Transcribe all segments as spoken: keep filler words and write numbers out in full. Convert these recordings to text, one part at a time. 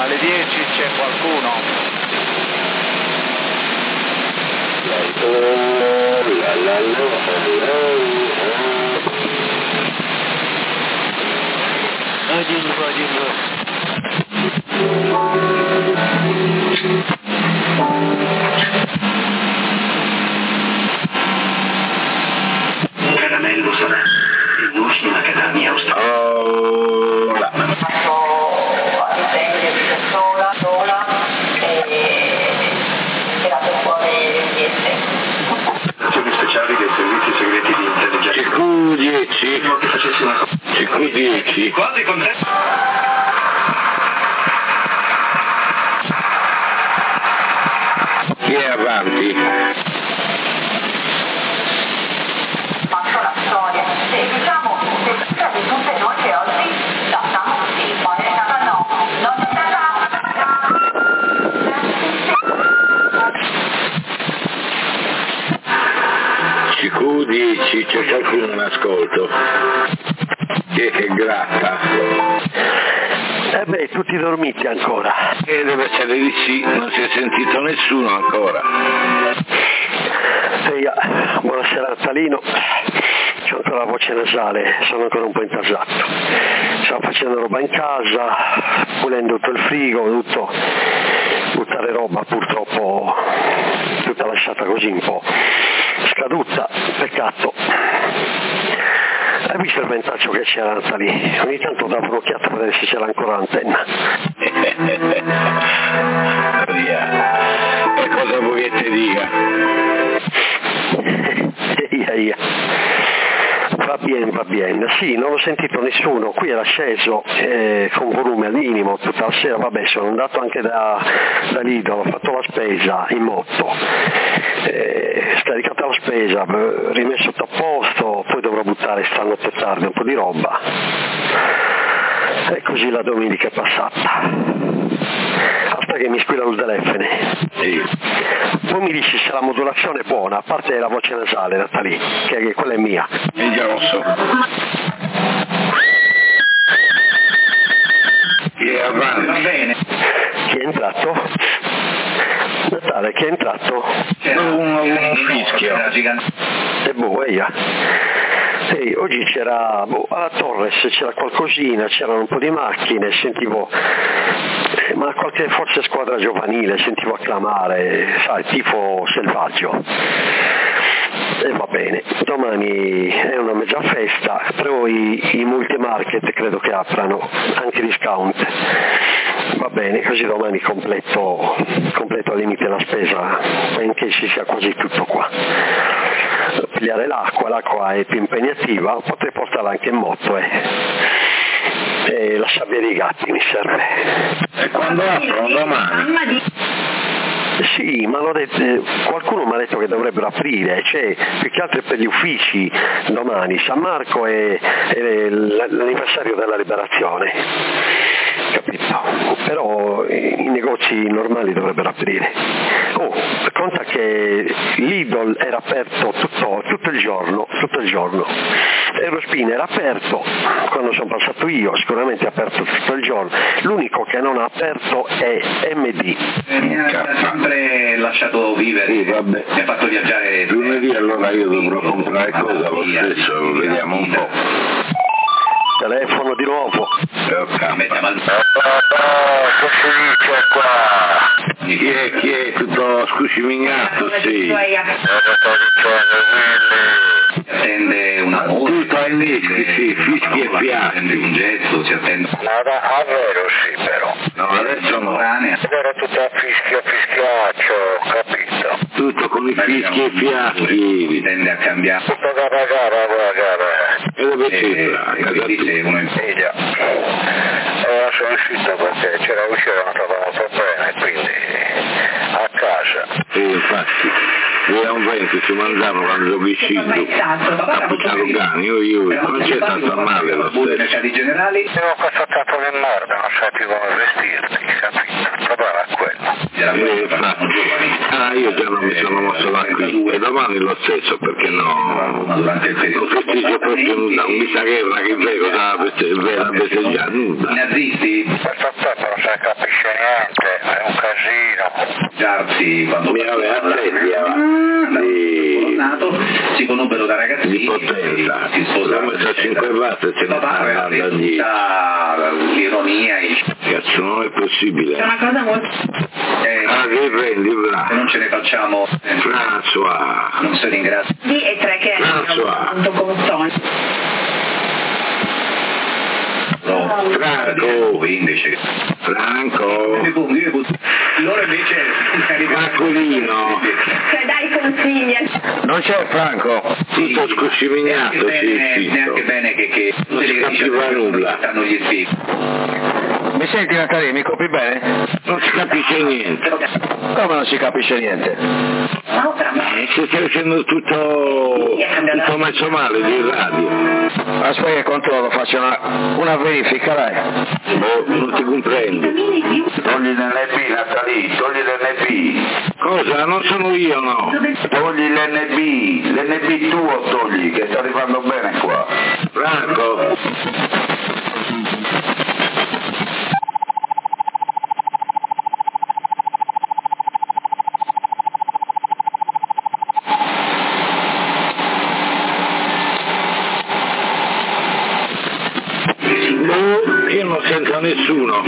alle dieci c'è qualcuno? Dillo, dillo. Caramello sarà il nostro Accademia Australia. Oh, là. sola, sola e tirato fuori niente. Azioni speciali dei servizi segreti di intelligenza. C Q dieci. Che facessi una cosa. C Q dieci. Quasi contento. Chi è avanti? Faccio la storia. E diciamo, se succede tutte noi che oggi lasciamo sì, poi è stata no. Non è stata. C Q dieci, c'è qualcuno in ascolto? Chi è che gratta? Eh beh, tutti dormiti ancora. E deve essere di sì, non si è sentito nessuno ancora. Ehi, buonasera Natalino, c'ho ancora la voce nasale, sono ancora un po' intasato. Stavo facendo roba in casa, pulendo tutto il frigo, tutto, buttare roba purtroppo tutta lasciata così un po' scaduta, peccato. Hai visto il ventaccio che c'era Natalì? Ogni tanto davo un'occhiata per vedere se c'era ancora l'antenna. Via. E cosa vuoi che ti dica? Ia, ia. Va bene, va bene. Sì, non ho sentito nessuno. Qui era sceso eh, con volume al minimo tutta la sera. Vabbè, sono andato anche da, da Lidl, ho fatto la spesa in moto. Eh, scaricata la spesa, rimesso tutto a posto, poi dovrò buttare stanotte tardi un po' di roba. E così la domenica è passata. Hasta che mi squilla il telefono. Sì. Poi mi dici se la modulazione è buona, a parte la voce nasale, Natalì, che, che quella è mia. Il grosso. Chi è avanti? Va bene. Chi è entrato? Natale, chi è entrato? C'era un, un fischio. E boh, eia. Ehi, oggi c'era, boh, a Torres c'era qualcosina, c'erano un po' di macchine, sentivo, eh, ma qualche forse squadra giovanile, sentivo acclamare, sai, tifo selvaggio. E va bene, domani è una mezza festa, però i, i multimarket credo che aprano, anche discount. Va bene, così domani completo, completo al limite la spesa, benché ci sia quasi tutto qua. Pigliare l'acqua, l'acqua è più impegnativa, potrei portarla anche in moto eh. E la sabbia dei gatti mi serve. E quando aprono domani? Sì, ma l'ho detto, qualcuno mi ha detto che dovrebbero aprire, cioè più che altro per gli uffici domani, San Marco è, è l'anniversario della liberazione, capito? Però i negozi normali dovrebbero aprire. Oh, conta che Lidl era aperto tutto, tutto il giorno, tutto il giorno. Eurospin era aperto quando sono passato io, sicuramente è aperto tutto il giorno. L'unico che non ha aperto è M D. Mi ha sempre lasciato vivere, Sì, vabbè. mi ha fatto viaggiare. Lunedì allora io dovrò comprare cosa lo stesso, vediamo un po'. Telefono di nuovo. Mettiamo al... Che si dice qua? Chi è, chi è tutto scucimignato, sì. Cosa sto dicendo, Willy? Attende una moto. Tutto ai dischi, sì, fischi e fiati. Attende un gesto, si attende. No, a vero sì, però. No, adesso no. Era tutto a fischio, fischiaccio, capito? Tutto con i fischi e fiati. Tende a cambiare. Tutto da pagare, da pagare. E dove c'era? E quindi se uno in Eh già. Allora sono uscito perché c'era uscita non stava molto bene, quindi a casa. Sì, infatti. Io a un vento ci mandavo quando sono uscito a buttare cani, io, io, non c'è tanto male lo stesso. generali. Io ho questo tanto di merda, non sai più come vestirti, capito? Il problema è quello. Eh, infatti. Ah, io già non mi sono mosso da qui, e domani lo stesso, perché no? Non festeggia proprio nulla, non mi sa che è una che vero, da festeggiare nulla. I nazisti? Questo popolo non si capisce niente, è un casino. Giarsi, quando mi aveva nato, si conobbero da ragazzini, di potenza, si sposarono, messo a cinque batte e se ne sta andando l'ironia, il... Cazzo, non è possibile. È una cosa molto... Eh, ah, che rendi, bravo. Se non ce ne facciamo... Eh, François. Non si ringrazia. Di e tre che François. è un con Tony. No, Franco. invece... Franco. Loro invece... Francolino. Cioè dai consigli. Non c'è Franco? Tutto scuscimignato, sì, neanche bene che... che non si capiva nulla. Stanno gli spighi. Mi senti Natalia, mi copi bene? Non si capisce niente. Come non si capisce niente? Eh, si sta facendo tutto, tutto messo male di radio. Aspetta che controllo, faccio una, una verifica, dai. Oh, non ti comprendo. Togli l'N B, Natalie, togli l'N B. Cosa? Non sono io, no? Togli l'N B, l'N B tuo togli, che sta arrivando bene qua. Franco. No, io non sento nessuno.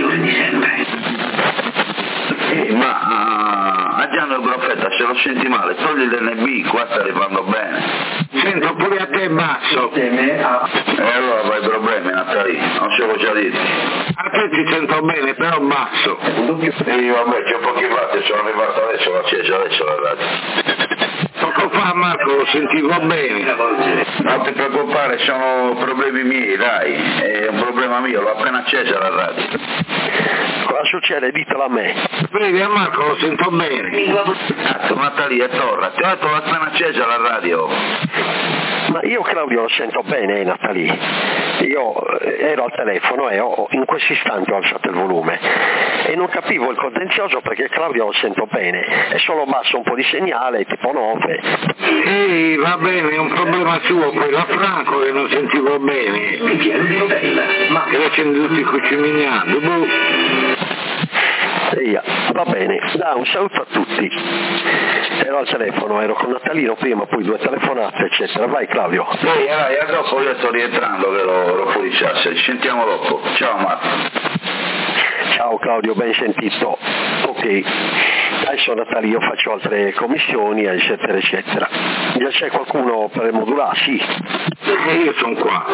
Eh, ma a Gianni il Profeta, se lo senti male, togli l'N B, qua sta arrivando bene. Sento pure a te basso. E allora vai problemi, Natalie, non so cosa dirti. A te ti sento bene, però basso. E vabbè, c'ho pochi fatti, sono arrivato adesso, l'ho acceso adesso la radio. Poco fa Marco lo sentivo bene. Non ti preoccupare, sono problemi miei, dai, è un problema mio, l'ho appena accesa la radio. Cosa succede? Ditelo a me. Vedi, a Marco lo sento bene. Cazzo, Natalia, torna, ti ho detto l'ho appena accesa la radio. Ma io Claudio lo sento bene, Natalie. Io ero al telefono e ho, in questo istante ho alzato il volume e non capivo il contenzioso perché Claudio lo sento bene, è solo basso un po' di segnale, tipo nove. Ehi, va bene, è un problema suo quello, a Franco che non sentivo bene. Ma che lo sento tutti cucimignando, boh. Sì, va bene, da un saluto a tutti. Ero al telefono, ero con Natalino prima, poi due telefonate, eccetera. Vai Claudio. Ehi, allora, a dopo io sto rientrando che lo, lo fuoriciasse, ci sentiamo dopo. Ciao Marco. Ciao Claudio, ben sentito. Ok, adesso Natalio io faccio altre commissioni, eccetera, eccetera. Già c'è qualcuno per il modulare? Sì. E io sono qua.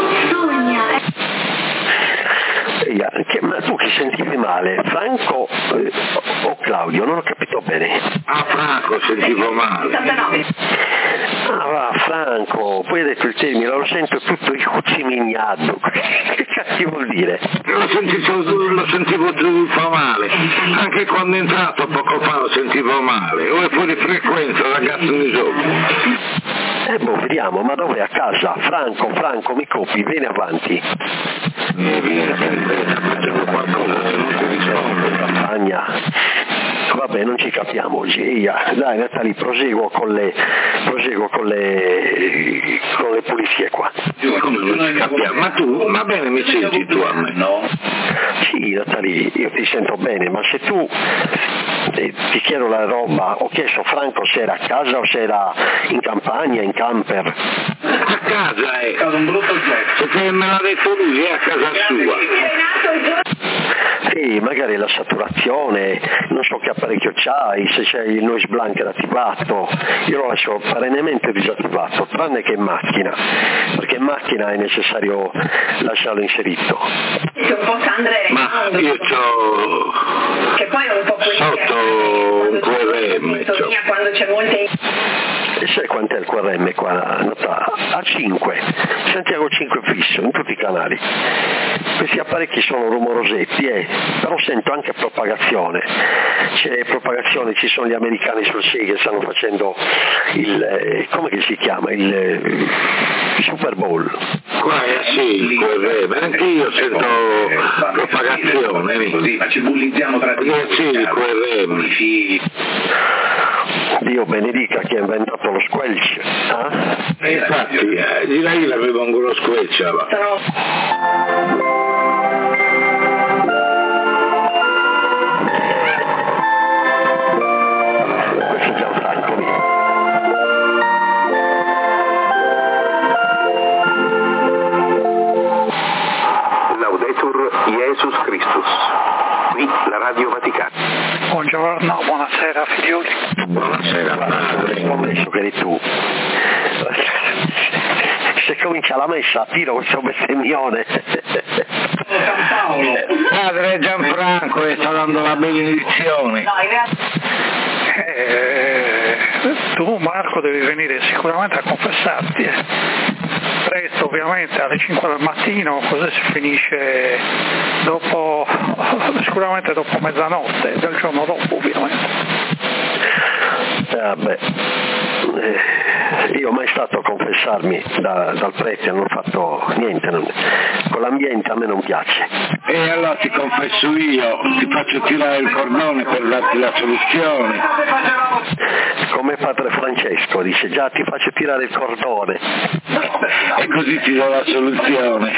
Che, ma tu che sentivi male, Franco eh, o Claudio? Non ho capito bene. Ah, Franco sentivo male. Ah, va, Franco, poi hai detto il termine, lo sento tutto il cucimignado. Che cazzo vuol dire? Lo sentivo, lo sentivo tutto male. Anche quando è entrato poco fa lo sentivo male. O è fuori frequenza, ragazzo di sopra. Eh boh, vediamo, ma dove? A casa? Franco, Franco, mi copi, vieni avanti. Mi viene facciamo qualcosa se non ti rispondo. Campagna. Vabbè, non ci capiamo oggi. Dai Natalie, proseguo con le proseguo con le con le pulizie qua. Come non ci capiamo? Ma tu, va bene, mi senti tu a me? No? Sì, Natalie, io ti sento bene, ma se tu eh, ti chiedo la roba, ho chiesto Franco se era a casa o se era in campagna, in camper. A casa è. È un brutto gesto. Perché me l'ha detto lui, è a casa sua. Sì, magari la saturazione, non so che apparecchio c'hai, se c'è il noise blanket attivato, io lo lascio perennemente disattivato, tranne che in macchina, perché in macchina è necessario lasciarlo inserito. C'è un po' Sandra e Ma io c'ho che poi è un po' sotto un Q R M, quando c'è molte sai quant'è il Q R M qua? Nota, a cinque, Santiago cinque fisso in tutti i canali. Questi apparecchi sono rumorosetti, eh, però sento anche propagazione. C'è propagazione, ci sono gli americani sul sei che stanno facendo il, eh, come che si chiama, il, il Super Bowl. Qua è sì, il Q R M, anche io sento propagazione. Così, ma ci bullizziamo tra di noi. Sì, il Q R M. Dio benedica chi ha inventato lo squelch. Eh? E infatti, eh, di là l'aveva ancora lo squelch. Questo è Gianfranco lì. Laudetur Jesus Christus. Qui la Radio Vaticana. Buongiorno, buonasera figlioli. Buonasera, padre. Ho messo che eri tu. Se comincia la messa tiro questo bestemmione. San Paolo. Padre Gianfranco che sta dando la benedizione. No, in realtà... Eh, tu Marco devi venire sicuramente a confessarti. Eh. Presto ovviamente alle cinque del mattino, così si finisce dopo, sicuramente dopo mezzanotte, del giorno dopo ovviamente. Eh, vabbè, eh, io mai stato a confessarmi da, dal prete, non ho fatto niente, non, con l'ambiente a me non piace. E allora ti confesso io, ti faccio tirare il cordone per darti la soluzione. Come padre Francesco dice, già ti faccio tirare il cordone. E così ti do la soluzione.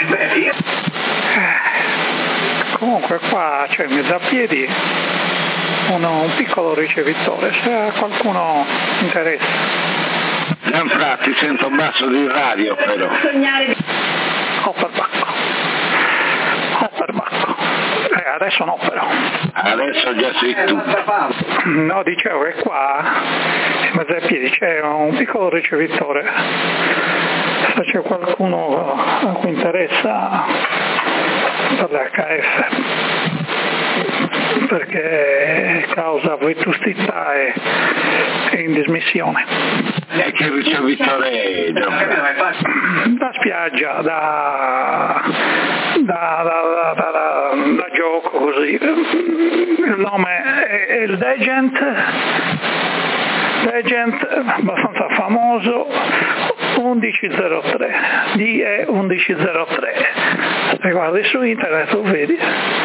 Comunque qua c'è in mezzo a piedi uno, un piccolo ricevitore, se a qualcuno interessa. Gianfranco, ti sento basso di radio però. Ho per bacco. Ho per bacco. Eh, adesso no però. Adesso già sei tu. No, dicevo che qua in mezzo ai piedi c'è un piccolo ricevitore. Se c'è qualcuno a cui interessa per l'H F, perché causa vetustà e, e indismissione. E che ricevitore è, Gianfranco? Da spiaggia, da, da, da, da, da, da gioco così. Il nome è il Degent, Degent abbastanza famoso, undici zero tre, D E undici zero tre. Se guardi su internet lo vedi.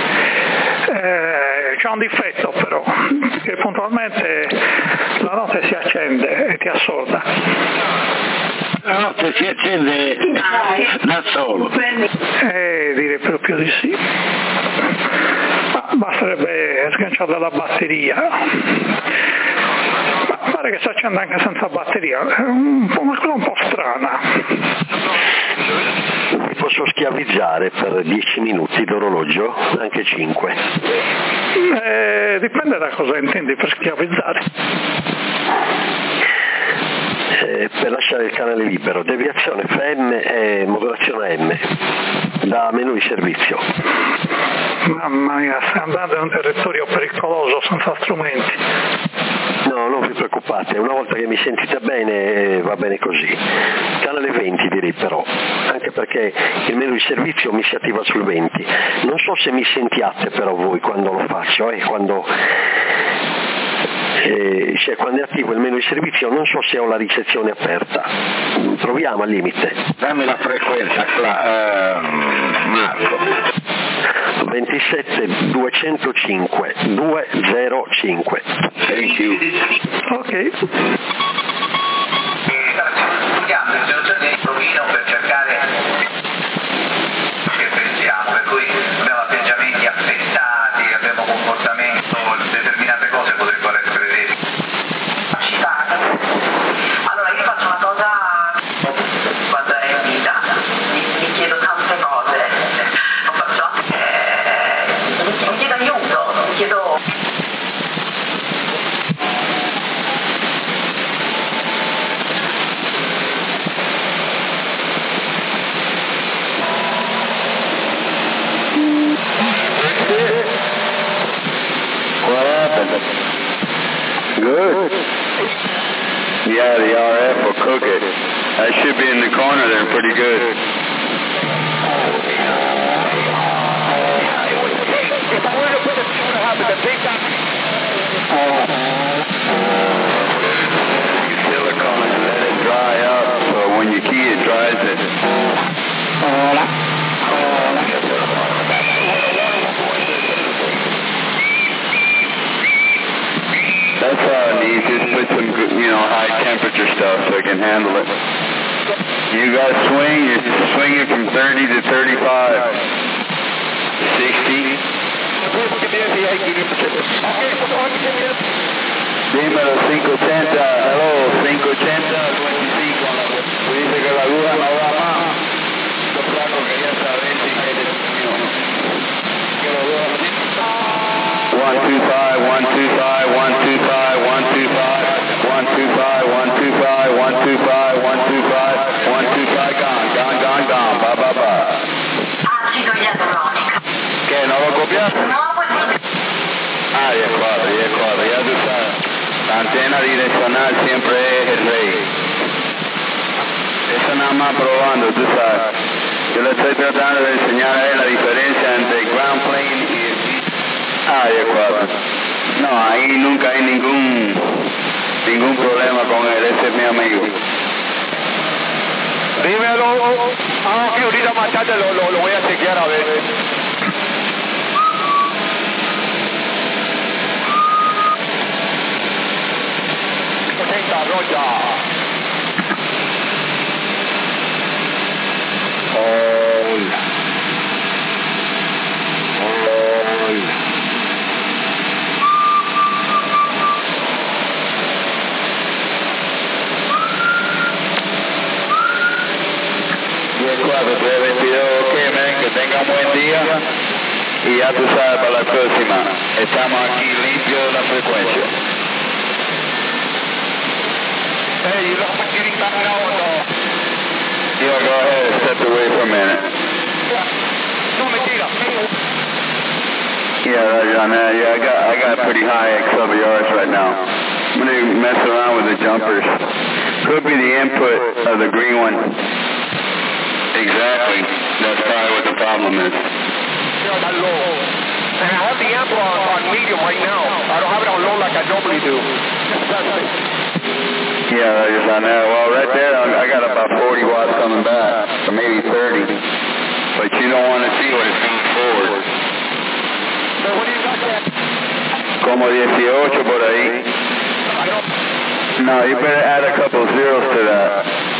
Eh, c'è un difetto però, che puntualmente la notte si accende e ti assorda. La notte si accende da solo. Eh, direi proprio di sì. Ma basterebbe sganciare la batteria. Ma pare che si accenda anche senza batteria, è un po', una cosa un po' strana. Mi posso schiavizzare per dieci minuti d'orologio, anche cinque. Eh, dipende da cosa intendi per schiavizzare. Eh, per lasciare il canale libero, deviazione F M e modulazione A M, da menu di servizio. Mamma mia, stai andando in un territorio pericoloso senza strumenti. No, non vi preoccupate, una volta che mi sentite bene va bene così. Canale venti direi però, anche perché il menu di servizio mi si attiva sul venti. Non so se mi sentiate però voi quando lo faccio, eh, quando, eh, cioè, quando è attivo il menu di servizio non so se ho la ricezione aperta. Proviamo al limite. Dammi la frequenza, uh, Marco. ventisette duecentocinque duecentocinque. Thank you. Ok. Studiando le soluzioni di provino per cercare che pensiamo, per cui abbiamo atteggiamenti affettati, abbiamo comportamento, determinate cose potrebbero essere dette. Allora io faccio una cosa quando ero in vita, mi, mi chiedo tante cose, non faccio, eh, mi, mi chiedo aiuto, mi chiedo... Good. Yeah, the R F will cook it. That should be in the corner there pretty good. If I were to put the two and a half at the big time. Silicone and let it dry up, so when you key it dries it. That's all it needs, just put some, you know, high temperature stuff so it can handle it. You got to swing, you're swinging from thirty to thirty-five. sixty. Dímelo, cinco ochenta, hello, cinco ochenta, veinticinco. Dice que la aguja no va más. Yo flaco quería saber si quieres, que lo veo así. one two five, one two five, one two five, one two five, one two five, one two five, one two five, one two five, one two five, gone, gone, gone, gone, bye, bye, bye. Acido ialuronico. ¿Qué, no lo copiaste? No, pues Ah, ya cuadro, ya cuadro, ya tú sabes. La antena direccional siempre es el rey. Eso nada más probando, tú sabes. Yo le estoy tratando de enseñar a él la diferencia entre ground plane y el... Ah, ya cuadro. No, ahí nunca hay ningún ningún problema con él, ese es mi amigo. Dímelo. Ah, que ahorita más tarde lo, lo, lo voy a chequear a ver. ochenta, Rocha. Hola. Hola. diez cuatro, tres veintidós, ok, man, que tenga un buen día y ya tú sabes para la próxima, estamos aquí limpios de la frecuencia. Hey, you know I'm getting back now or no? Yeah, go ahead, step away for a minute. No, mentira. Yeah, Rajan, uh, yeah, I got I got pretty high X W Rs right now. I'm gonna mess around with the jumpers. Could be the input of the green one. Exactly. That's probably what the problem is. Yeah, that low. And I have the amp on, on medium right now. I don't have it on low like I normally do. Yeah, Rajan, uh, well, right there, I got about forty watts coming back, or maybe thirty. But you don't want to see what it's going forward. So what do you got there? Como dieciocho por ahí. No, you better add a couple zeros to that.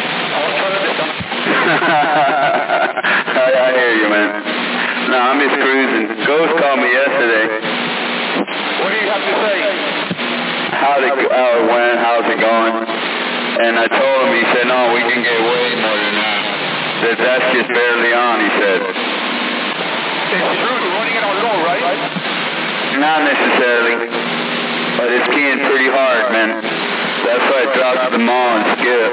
I, I hear you, man. No, I'm just cruising. Ghost called me yesterday. What do you have to say? How, the, how it went, how's it going? And I told him, he said, no, we can get way more than that. That that's just barely on, he said. It's true, you're running it on low, right? Not necessarily, but it's keying pretty hard, man. That's why it drops the maw and skip.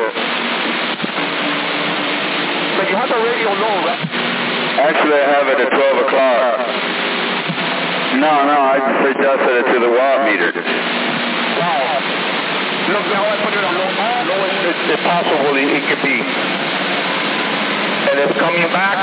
But you have the radio low, right? Actually, I have it at twelve o'clock. No, no, I just adjusted it to the watt meter. Wow. Look, now I put it on low, lowest as, as possible it, it can be. And it's coming back.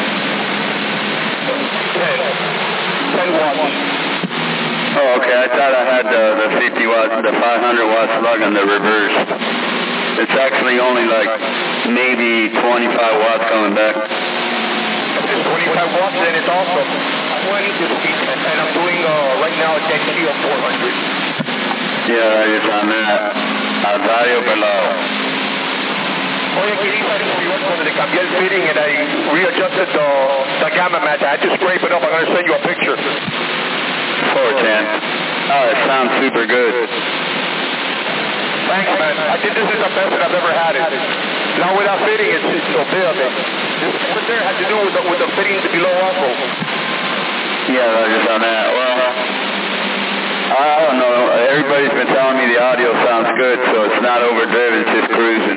ten. ten watts. Oh, okay. I thought I had the, the fifty watts, the five hundred watt slug on the reverse. It's actually only like maybe twenty-five watts coming back. If it's twenty-five watts, then it's awesome. twenty this week, and I'm doing uh, right now a dead key of four hundred. Yeah, I just on that. Al radio pelado. Oye, que hice en New York cuando le cambié el fitting and I readjusted the, the gamma match. I had to scrape it up. I'm going to send you a picture. four ten. Oh, it sounds super good. Thanks, man. I think this is the best that I've ever had it. Now without fitting, it's, it's so big. This one there had to do with the, with the fitting below also. Yeah, I just on that. Well, I don't know. Everybody's been telling me the audio sounds good, so it's not overdriven, it's just cruising.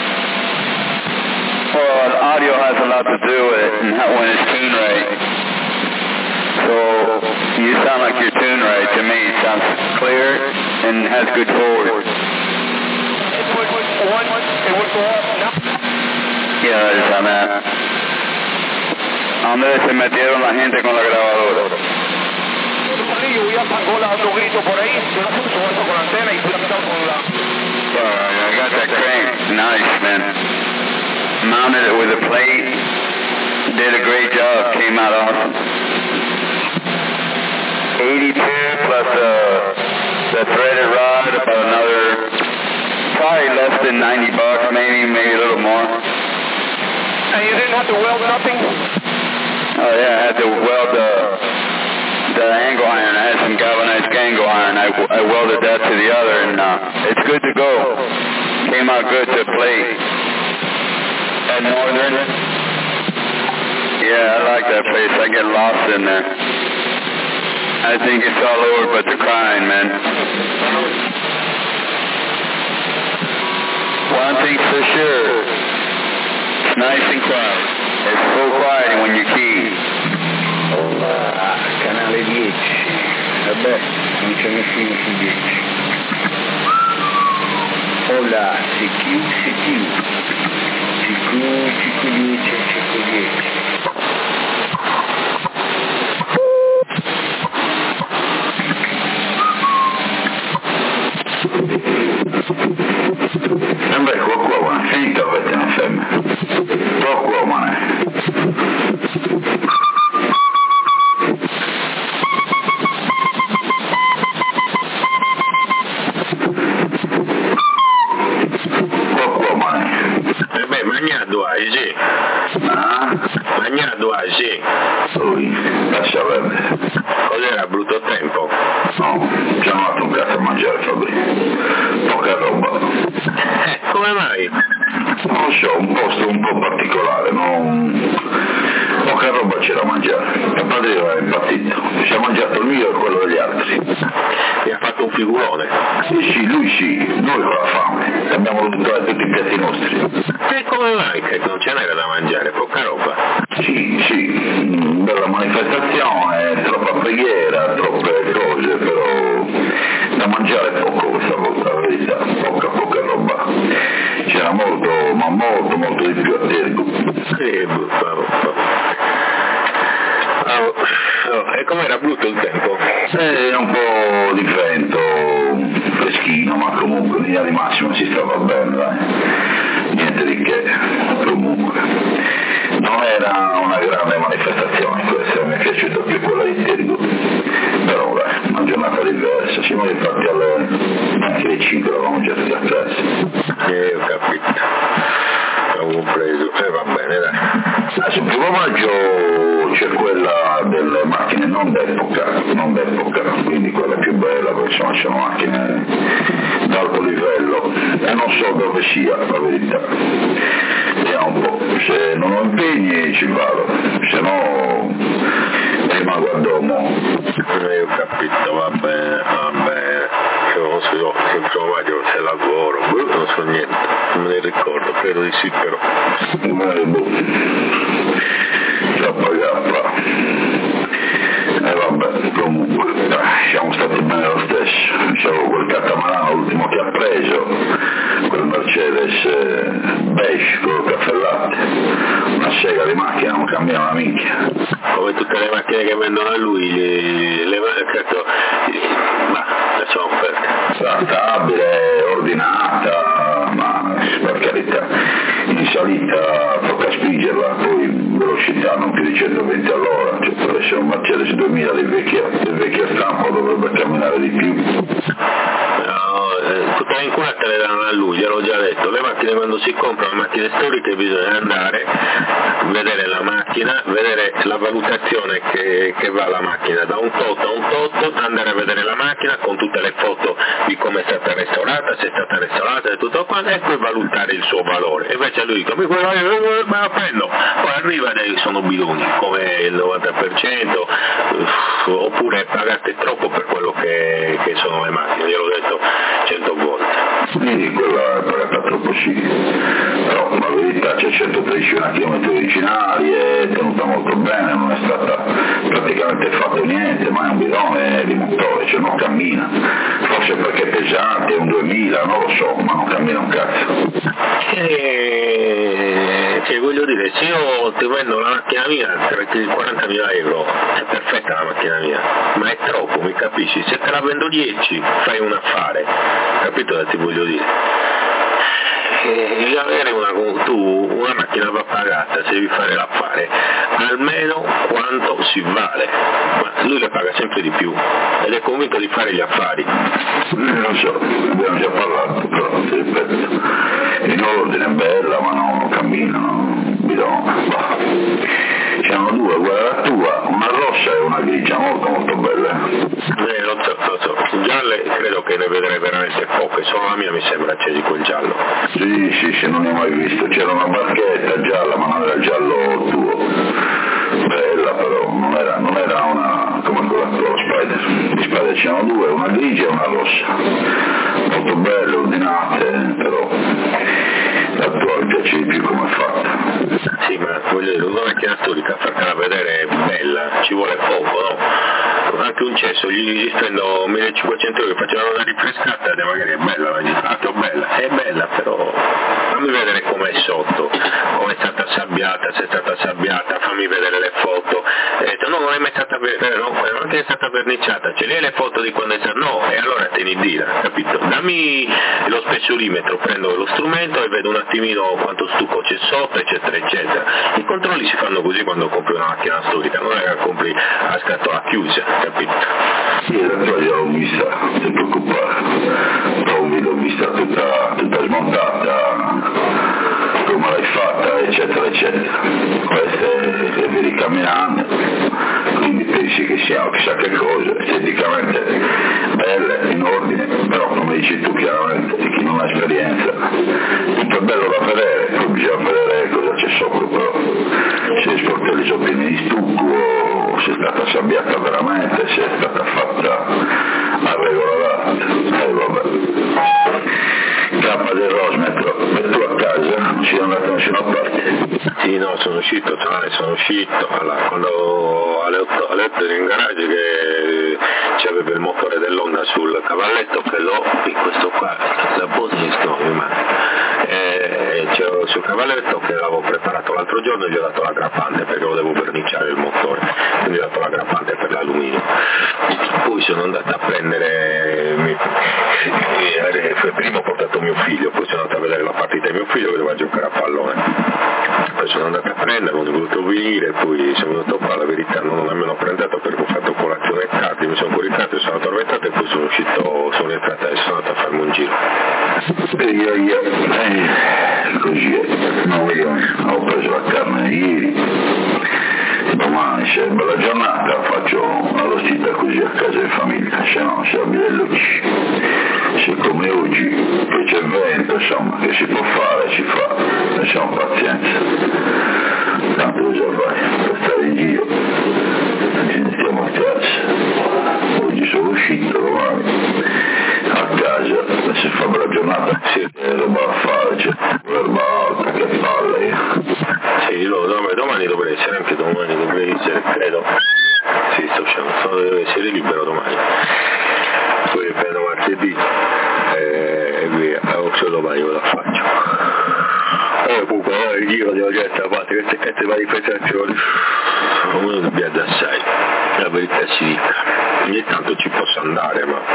Well, audio has a lot to do with it and how, when it's tuned right. So you sound like you're tuned right to me. It sounds clear and has good forward. It was one, it would go up now. Yeah, esa me... ¿Dónde se metieron la gente con la grabadora? Yo ya sacó dando gritos por ahí, yo no sé eso con la antena y fui a quitar con la... Uh, I got that crane. Nice, man. Mounted it with a plate. Did a great job. Came out awesome. eighty-two plus uh, the threaded rod, about another, probably less than ninety bucks, maybe, maybe a little more. And you didn't have to weld nothing? Oh yeah, I had to weld the the angle iron. I had some galvanized angle iron. I, I welded that to the other, and uh, it's good to go. Came out good to plate. At Northern? Yeah, I like that place. I get lost in there. I think it's all over but the crying, man. One thing's for sure. It's nice and quiet. It's so quiet when you key. Ah, canale dieci. Vabbè, non c'è nessuno su dieci. Hola, C Q, C Q. C Q, C Q dieci, C Q dieci. Sembra qualcuno buona finita avete una femmina. Qualcuno buona. Sì. Lui, lascia perdere. Cos'era brutto tempo? No, ci hanno fatto un cazzo a mangiare Fabri. Poca roba. Eh, come mai? Non lo so, un posto un po' particolare, non... Poca roba c'era da mangiare. Il padre era impazzito. Ci ha mangiato il mio e quello degli altri. Mi ha fatto un figurone. Sì, sì, lui sì, noi con la fame. Abbiamo voluto tutti i piatti nostri. E come mai che non ce n'era da mangiare? Poca roba. Sì, sì, bella manifestazione, troppa preghiera, troppe cose, però da mangiare poco questa volta, la verità, poca poca roba. C'era molto, ma molto, molto di più a Tergo. Sì, oh, oh, e com'era brutto il tempo? Eh, un po' di vento, freschino, ma comunque in linea di massima si stava bene, dai. Niente di che, comunque. Non era una grande manifestazione questa, mi è piaciuta più quella di Tergo. Però dai, una giornata diversa, siamo infatti alle anche alle cinque eravamo già stati a casa. Eh, ho capito. Avevo preso, e eh, va bene dai. Adesso il primo maggio c'è quella delle macchine non d'epoca, non d'epoca, quindi quella più bella, perché insomma sono macchine d'alto livello e non so dove sia la verità. Vediamo un po', se non ho impegni ci vado, se no rimango a domo. Eh, ho capito, va bene, va bene. Io non so, se il primo maggio c'è lavoro, non so niente, non me ne ricordo, credo di sì però. Eh, boh. Zappa zappa. E eh, vabbè, comunque, dai, siamo stati bene lo stesso. C'avevo quel catamarano l'ultimo che ha preso, quel Mercedes eh, beige con il caffè latte, una sega di macchina, non cambia una minchia. Come tutte le macchine che vendono a lui, le, le, certo, ma lasciamo perdere. Trattabile, ordinata, ma per carità, in salita tocca spingerla, poi velocità non più di centoventi all'ora, cioè per essere un Mercedes duemila di vecchia, di vecchia stampa dovrebbe camminare di più. No, eh, tutte le inquadre le danno a lui, gliel'ho già detto, le macchine quando si comprano macchine storiche bisogna andare, vedere la macchina, vedere la valutazione che, che va la macchina da un tot a un tot, andare a vedere la macchina con tutte le foto di come è stata restaurata, se è stata restaurata e tutto quanto, e poi valutare il suo valore. E invece lui dice, me la prendo, poi arriva e sono bidoni, come il novanta per cento, oppure pagate troppo per quello che, che sono le macchine, gliel'ho detto cento volte. Sì, quella è pagata troppo sì, però la verità c'è centotredici chilometri originali, è tenuta molto bene, non è stata praticamente fatto niente, ma è un bidone di motore, cioè non cammina, forse perché è pesante, è un duemila, non lo so, ma non cammina un cazzo. E... Cioè, voglio dire, se io ti vendo la macchina mia per quarantamila euro, è perfetta la macchina mia, ma è troppo, mi capisci? Se te la vendo dieci fai un affare, capito che ti voglio dire? Devi avere una, tu una macchina va pagata, se devi fare l'affare almeno quanto si vale, ma lui le paga sempre di più ed è convinto di fare gli affari. Non so, abbiamo già parlato, però ti ripeto, in ordine è bella ma non cammina, non bidone. C'erano due, guarda la tua, una rossa e una grigia, molto molto bella. Eh, lo so, lo so, gialle credo che ne vedrei veramente poche, solo la mia mi sembra c'è di quel giallo. Sì, sì, sì, non ne ho mai visto, c'era una barchetta gialla, ma non era il giallo tuo. Bella però, non era, non era una, come quella tua Spider. Di Spider c'erano due, una grigia e una rossa. Molto belle, ordinate, però la tua mi piace di più come è fatta. Sì, ma voglio dire, una macchina storica, fartela vedere bella, ci vuole poco, no? Anche un cesso, gli spendo millecinquecento euro, facevano una rinfrescata ed magari è bella, la girato, bella, è bella però, fammi vedere com'è sotto, com'è stata sabbiata, se è stata sabbiata, fammi vedere le foto, e detto no, non è mai stata, no, non è stata verniciata, ce le hai le foto di quando è stata, no, e allora te ne dire, capito? Dammi lo spessorimetro, prendo lo strumento e vedo un attimino quanto stucco c'è sotto, eccetera, eccetera. I controlli si fanno così quando compri una macchina storica, non è che compri a scatola chiusa, capito? Sì, la tua l'ho vista, non ti preoccupare, poi l'ho vista tutta, tutta smontata, come l'hai fatta, eccetera, eccetera. Questa è, è vedi camminando, quindi pensi che sia chissà che cosa, esteticamente belle, in ordine, però come dici tu chiaramente, di chi non ha esperienza, tutto è bello da vedere, poi bisogna vedere cosa c'è sopra, però se i sportelli sono pieni di stucco, se è stata sabbiata veramente, se è stata fatta a regola d'arte, e vabbè. Cappa del Rosmetro, e tu a casa non sei andato da nessuna parte? Sì, no, sono uscito, sono uscito, allora, quando alle otto, alle otto ero in garage che c'aveva il motore dell'Honda sul cavalletto che l'ho, questo qua, la Bosnia no, ma eh, c'ero sul cavalletto che l'avevo preparato l'altro giorno e gli ho dato l'aggrappante perché lo devo verniciare il motore, quindi ho dato l'aggrappante per l'alluminio. Poi sono andato a prendere, mi, prima ho portato mio figlio, poi sono andato a vedere la partita di mio figlio che doveva giocare a pallone. Poi sono andato a prendere, non ho voluto venire, poi sono venuto qua, la verità non nemmeno prendetto perché ho fatto colazione tardi, mi sono coricato, sono addormentato e poi sono uscito, sono entrato e sono andato a farmi un giro. E io, io, eh, così è, no, io ho preso la carne ieri, domani se è bella giornata faccio una rostita così a casa di famiglia, se no se abbia oggi, se come oggi che c'è vento, insomma, che si può fare, si fa, facciamo pazienza, tanto cosa fai, per stare in giro, ci mettiamo a casa, oggi sono uscito, domani a casa, se fa bella giornata, sì, è roba da fare, c'è l'erba alta, che palle. Sì, lo, domani dovrei essere, anche domani dovrei essere, credo, sì, sto uscendo, devo essere libero domani, poi riprendo martedì e via, se domani lo faccio. E poi parlare il giro della gente a parte queste, queste manifestazioni, uno dobbiamo da assai, la verità si dica, ogni tanto ci posso andare, ma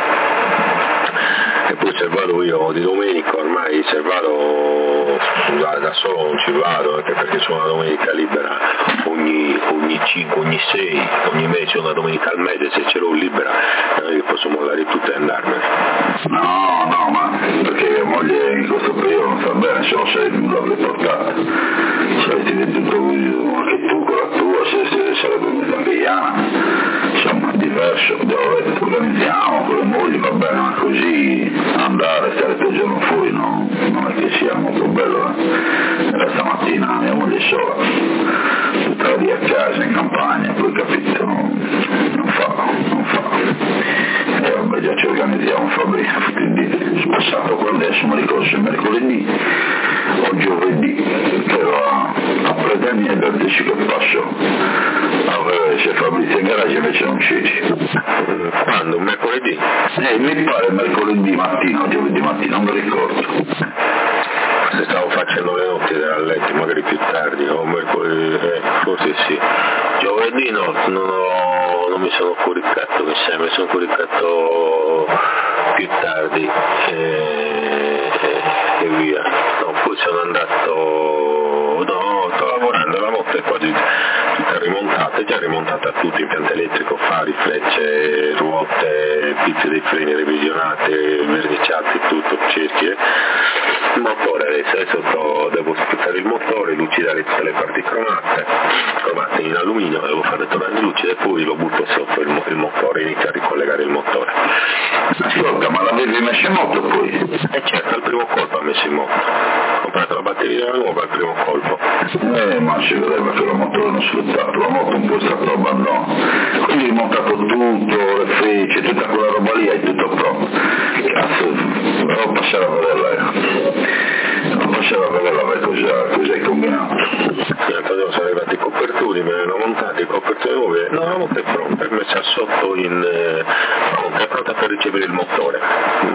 e poi se vado io di domenica, ormai se vado da solo non ci vado, anche perché sono una domenica libera ogni, ogni cinque, ogni sei, ogni mese, una domenica al mese, se ce l'ho libera non è che posso mollare tutto e andarmene. No, no, ma perché mia moglie in questo periodo non sta bene, se no sei tu l'avrei portata, saresti venuto anche tu con la tua, se, se sarebbe venuta anche Iana, insomma diverso, dove organizziamo con le mogli, va bene, ma così andare, stare tutto il giorno fuori, no? Non è che sia molto bello, eh? Era stamattina mia moglie sola, tutta lì a casa in campagna, poi capito, non, non fa, non fa. E vabbè, già ci organizziamo Fabrizio, quindi spassato qua adesso adesso mi ricordo se mercoledì o giovedì, che ero a, a Predemi e per dici che passo a vedere se Fabrizio in garage invece non c'eri. Quando? Mercoledì? Eh, mi pare mercoledì mattina o giovedì mattina, non mi ricordo. Se stavo facendo le notti a letto, magari più tardi, o mercoledì, eh, forse sì. Giovedì no, non, ho, non mi sono coricato, mi sembra, mi sono coricato più tardi e, e via. No, poi sono andato, no, sto lavorando, la moto è quasi tutta rimontata, è già rimontata a tutto, impianto elettrico, fari, frecce, ruote, pizze dei freni revisionate, verniciate, tutto, cerchie. Il motore adesso, adesso devo sputtare il motore, lucidare tutte le parti cromate, cromate in alluminio, devo fare tornare lucide e poi lo butto sotto il, il motore, inizio a ricollegare il motore. Ascolta, ma l'avevi messo in moto poi? E certo, al primo colpo ha messo in moto. Ho comprato la batteria nuova al primo colpo. Eh, ma ci vedeva che la moto non sfruttato, la moto un po' è stata abbandono. Quindi hai montato tutto, le frecce, tutta quella roba lì, hai tutto pronto. Cazzo, devo passare a vederla, eh. Devo passare a vederla per cosa, cosa hai combinato. Sì, l'altro giorno sono arrivati i coperturi, me ne hanno montati i coperturi nuovi. No, la moto è pronta, è messa sotto in... Eh, pronta, è pronta per ricevere il motore. Il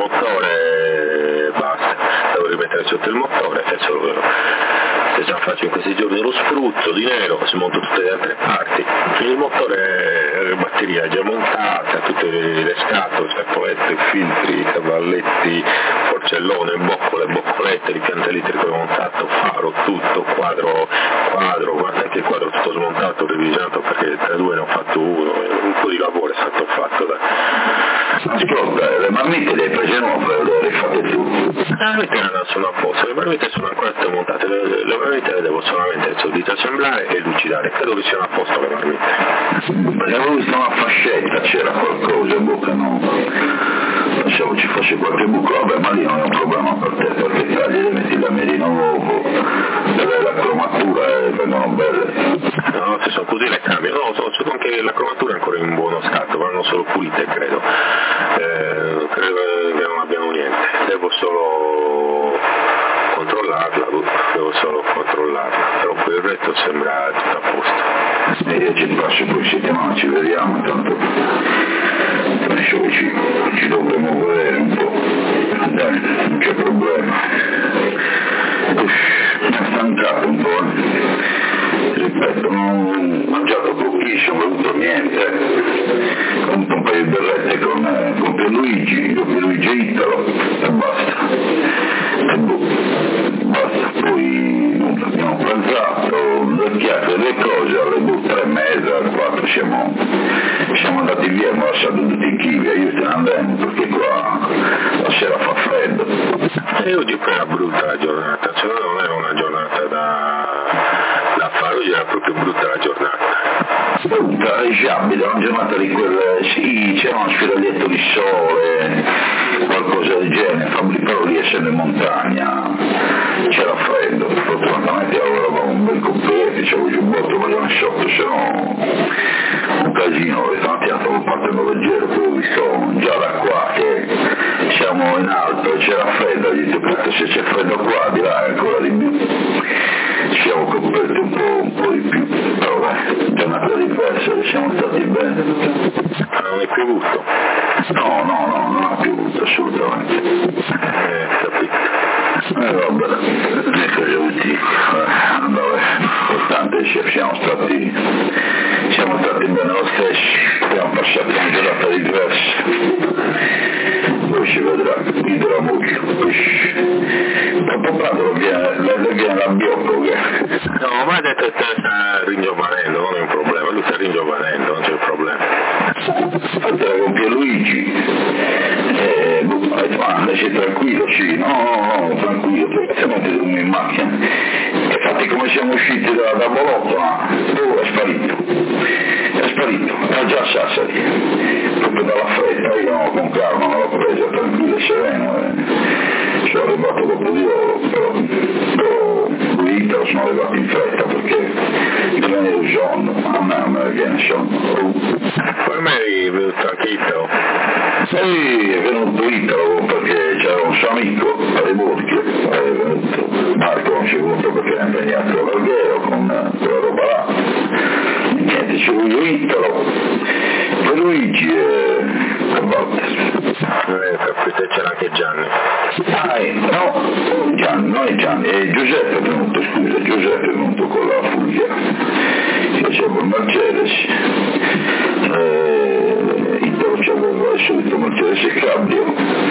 motore basta, devo rimettere sotto il motore e solo se già faccio in questi giorni lo spruzzo di nero, si monta tutte le altre parti. Il motore, la batteria è già montata, tutte le scatole, scatolette, filtri, cavalletti, porcellone, boccole, boccolette, l'impianto elettrico è montato, faro, tutto, quadro, quadro, guarda anche il quadro tutto smontato, revisato perché tra due ne ho fatto uno, un po' di lavoro è stato fatto da... Ascolta, le marmite le hai prese nuove, le hai fatte tu? Le marmite non sono a posto, le marmite sono ancora tutte montate, le, le marmite le devo solamente disassemblare e lucidare, credo che siano a posto le marmite. Perché avevo visto una fascetta, c'era qualcosa, bocca no? Pensavo ci fosse qualche buco, vabbè, ma lì non è un problema per te, perché tagli le metti da merino nuovo, dove la cromatura e vengono belle. No, se sono così le cambio, no, so, so anche la cromatura è ancora in buono stato, vanno solo pulite credo, eh, credo che non abbiano niente, devo solo controllarla, devo solo controllarla, però poi il resto sembra tutto a posto. E io ci passo poi settimana, ci vediamo, tanto penso che ci, ci dovremo vedere un po', dai, non c'è problema. Uff, mi ha stancato un po', ripeto, non ho mangiato pochissimo, non ho avuto niente, ho avuto un paio di berrette con, con Pierluigi, con Pierluigi Italo e basta, e boh, basta, poi nulla, abbiamo pranzato, vecchiate le cose, alle boh, tre e mezza, alle quattro siamo, siamo andati via, abbiamo lasciato tutti i kiwi, io te ne andavo perché qua la sera fa freddo. E oggi poi era brutta la giornata, cioè non era una giornata da, da fare, oggi era proprio brutta la giornata. Brutta, diciabile, una giornata di quelle, sì, c'era uno spiraglietto di sole, qualcosa del genere, però lì essendo in montagna c'era freddo, fortunatamente lavoravamo un bel completo, c'avevo il giubbotto con le sotto, se no un casino, stamattina stavo partendo leggero, poi ho visto già da qua che siamo in alto e c'era freddo, ho detto se c'è freddo qua di là è ancora di più, ci siamo coperti un po', un po' di più, però beh, giornata diversa, siamo stati bene. Non è piovuto? No, no, no, non ha piovuto assolutamente. Eh, capito. Eh vabbè, che cosa vuol dire? Eh, vabbè, l'importante è che siamo stati, siamo stati bene lo stesso, abbiamo passato una giornata diversa, poi si vedrà, vedrà molto, dopo quando viene, le viene la biocco che... No, ma ha detto che sta ringiovanendo, non è un problema, lui sta ringiovanendo, non c'è un problema. Fatela con Pierluigi, eh, boh, ha detto, ah, invece tranquillo, sì, no, no, no, tranquillo, perché siamo andati in macchina, e infatti come siamo usciti da, da Bolotto, ah, oh, è sparito, è sparito, era già a Sassari, proprio dalla fretta, io con calma non l'ho presa, tranquillo e sereno, eh. Sono arrivato dopo di loro, però, però lui Italo sono arrivato in fretta perché mi viene il sonno, a me non me viene sonno. Per me è venuto anche Italo. Sì, è venuto Italo perché c'era un suo amico alle Borghe, è venuto Marco non ci è venuto perché era impegnato all'Alghero con quella roba là, niente, c'è lui Italo e Luigi e Walter. Eh, c'era anche Gianni. Ah, eh, no, Gianni, non è Gianni, è Giuseppe è venuto, scusa, Giuseppe è venuto con la Fulvia, facevo il Mercedes, eh, Italo c'aveva il solito Mercedes e Cabrio,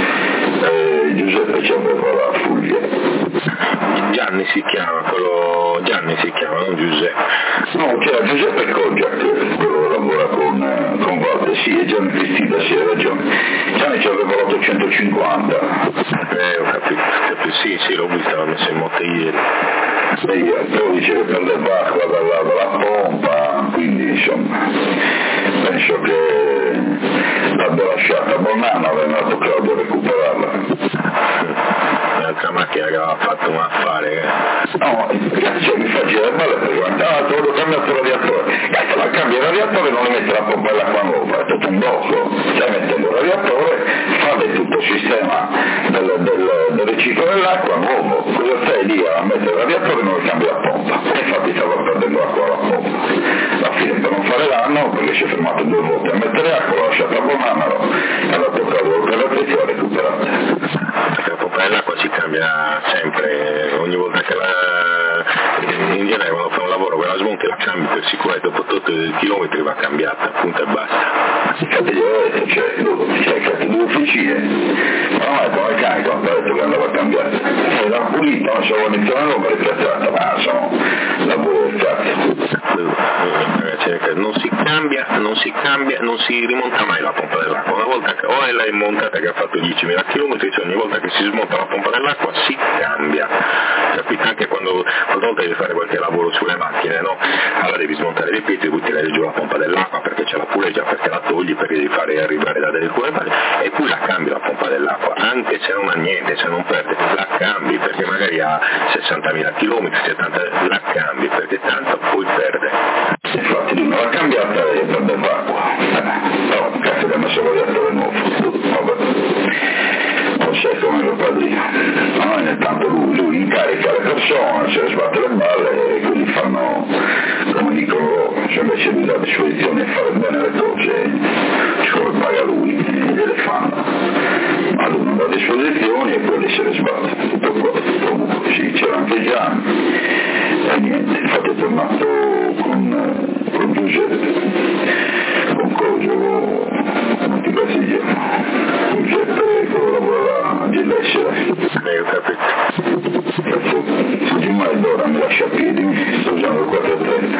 eh, Giuseppe c'aveva la Fulvia. Gianni si chiama, quello Gianni si chiama, non Giuseppe. No, c'era Giuseppe Kojak, quello che lavora con, con Walter, sì, è Gianni Cristina, sì, hai ragione. Gianni c'aveva l'ottocentocinquanta. Eh, ho capito, capito, sì, sì, l'ho visto, l'ho messo in moto ieri. E poi dice che prendeva acqua dalla, dalla pompa, quindi insomma, penso che l'abbia lasciata Bonanno, aveva toccato a recuperarla. L'altra macchina che aveva fatto un affare. No, cazzo mi fa girare male perché guarda, te l'ho cambiato il radiatore. Cazzo, ma cambia il radiatore e non le mette la pompa dell'acqua nuova, è tutto un blocco. Stai mettendo il radiatore, fate tutto il sistema del, del, del riciclo dell'acqua nuovo. Cosa stai lì a mettere il radiatore e non le cambia la pompa? E infatti stava perdendo acqua alla pompa. Alla fine per non fare l'anno, perché si è fermato due volte a mettere acqua, l'ha lasciata a Bonanno e l'ha toccato per la pezza e l'ha recuperata. La pompa dell'acqua si cambia sempre, ogni volta che la in genere quando fa un lavoro che la smonti la cambi per sicurezza, dopo tutto i chilometri va cambiata, punto e basta. Infatti io ho detto, cioè, c'è cazzo due officine, ma non è come meccanico, ha detto che andava a cambiare. E l'ha pulita, non so, iniziano a roba ripiazzata, ma sono lavoro del cazzo. Non si cambia, non si cambia, non si rimonta mai la pompa dell'acqua. Una volta che o è la montata che ha fatto diecimila chilometri, cioè ogni volta che si smonta la pompa dell'acqua si cambia. Capito? Anche quando una volta devi fare qualche lavoro sulle macchine, no? Allora devi smontare le pietre, devi tirare giù la pompa dell'acqua perché c'è la puleggia, perché la togli, perché devi fare arrivare da delle cure e poi la cambi la pompa dell'acqua, anche se non ha niente, se non perde, la cambi perché magari ha sessantamila chilometri, settanta, la cambi perché tanto poi perde. Infatti non l'ha cambiata e perdeva acqua. Però cazzo che ha messo il radiatore nuovo. Vabbè. Non sai come lo padrino. No, intanto lui, lui incarica le persone, se le sbatte le balle e quelli fanno, come dicono loro, se invece di dare disposizione e fare bene le cose, ci vuole paga lui e gliele fanno. Ma lui non dà disposizioni e quelli se le sbatte. Tutto qua. Comunque sì, c'era anche Gianni. E niente, infatti è tornato con, con Giuseppe, con Coso, come ti si chiama? Giuseppe, quello lavora a Gillessera. Eh, ho capito. Cazzo, se mai d'ora mi lascia a piedi, sto usando il quattro trenta.